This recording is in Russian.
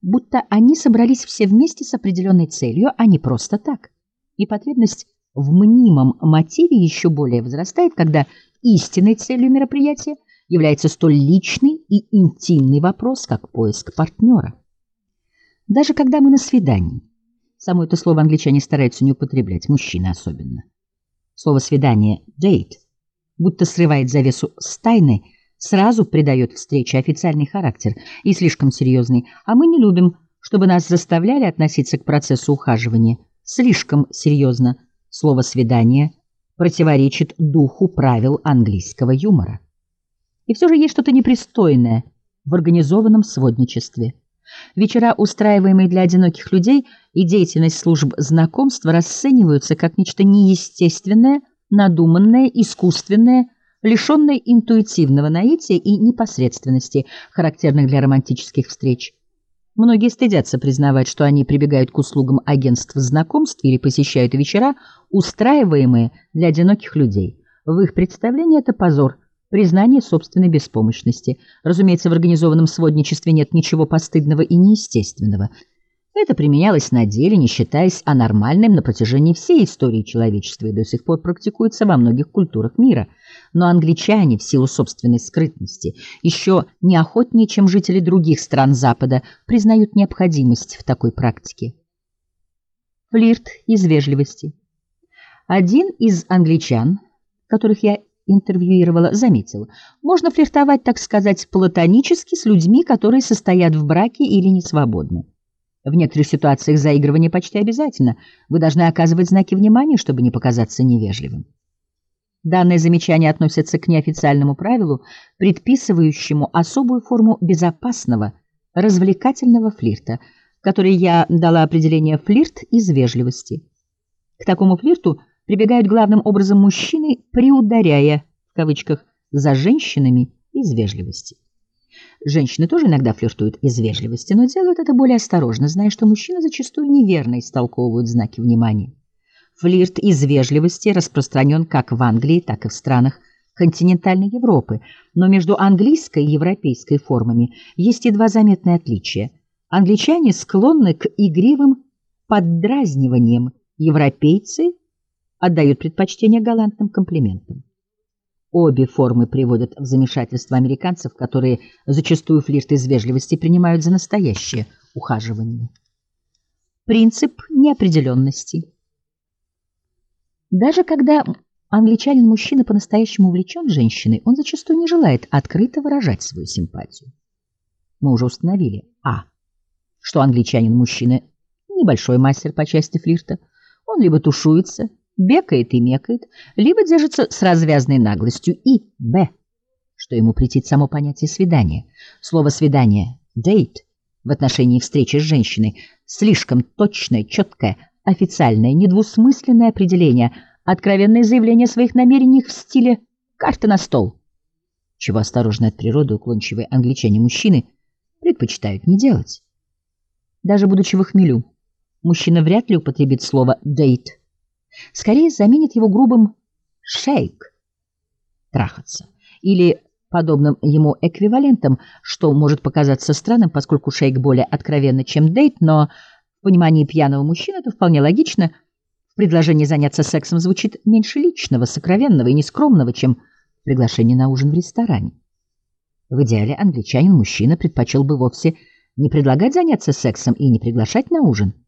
будто они собрались все вместе с определенной целью, а не просто так. И потребность в мнимом мотиве еще более возрастает, когда истинной целью мероприятия является столь личный и интимный вопрос, как поиск партнера. Даже когда мы на свидании, само это слово англичане стараются не употреблять, мужчины особенно. Слово «свидание» «date» будто срывает завесу с тайны, сразу придает встрече официальный характер и слишком серьезный, а мы не любим, чтобы нас заставляли относиться к процессу ухаживания слишком серьезно. Слово «свидание» противоречит духу правил английского юмора. И все же есть что-то непристойное в организованном сводничестве. Вечера, устраиваемые для одиноких людей, и деятельность служб знакомства расцениваются как нечто неестественное, надуманное, искусственное, лишенное интуитивного наития и непосредственности, характерных для романтических встреч. Многие стыдятся признавать, что они прибегают к услугам агентств знакомств или посещают вечера, устраиваемые для одиноких людей. В их представлении это позор, признание собственной беспомощности. Разумеется, в организованном сводничестве нет ничего постыдного и неестественного. Это применялось на деле, не считаясь анормальным на протяжении всей истории человечества и до сих пор практикуется во многих культурах мира. Но англичане, в силу собственной скрытности, еще неохотнее, чем жители других стран Запада, признают необходимость в такой практике. Флирт из вежливости. Один из англичан, которых я интервьюировала, заметил: можно флиртовать, так сказать, платонически с людьми, которые состоят в браке или не свободны. В некоторых ситуациях заигрывание почти обязательно. Вы должны оказывать знаки внимания, чтобы не показаться невежливым. Данное замечание относится к неофициальному правилу, предписывающему особую форму безопасного, развлекательного флирта, которой я дала определение «флирт из вежливости». К такому флирту прибегают главным образом мужчины, приударяя, в кавычках, за женщинами из вежливости. Женщины тоже иногда флиртуют из вежливости, но делают это более осторожно, зная, что мужчины зачастую неверно истолковывают знаки внимания. Флирт из вежливости распространен как в Англии, так и в странах континентальной Европы, но между английской и европейской формами есть едва заметное отличие. Англичане склонны к игривым поддразниваниям, европейцы отдают предпочтение галантным комплиментам. Обе формы приводят в замешательство американцев, которые зачастую флирт из вежливости принимают за настоящее ухаживание. Принцип неопределенности. Даже когда англичанин-мужчина по-настоящему увлечен женщиной, он зачастую не желает открыто выражать свою симпатию. Мы уже установили что англичанин-мужчина небольшой мастер по части флирта. Он либо тушуется, бекает и мекает, либо держится с развязной наглостью, и что ему претит само понятие свидания. Слово «свидание» «date» в отношении встречи с женщиной слишком точное, четкое, официальное, недвусмысленное определение, откровенное заявление о своих намерениях в стиле «карты на стол», чего осторожные от природы уклончивые англичане-мужчины предпочитают не делать. Даже будучи в хмелю, мужчина вряд ли употребит слово «date», скорее заменит его грубым «shake» — «трахаться», или подобным ему эквивалентом, что может показаться странным, поскольку шейк более откровенно, чем дейт, но в понимании пьяного мужчины это вполне логично. В предложении заняться сексом звучит меньше личного, сокровенного и нескромного, чем приглашение на ужин в ресторане. В идеале англичанин-мужчина предпочел бы вовсе не предлагать заняться сексом и не приглашать на ужин.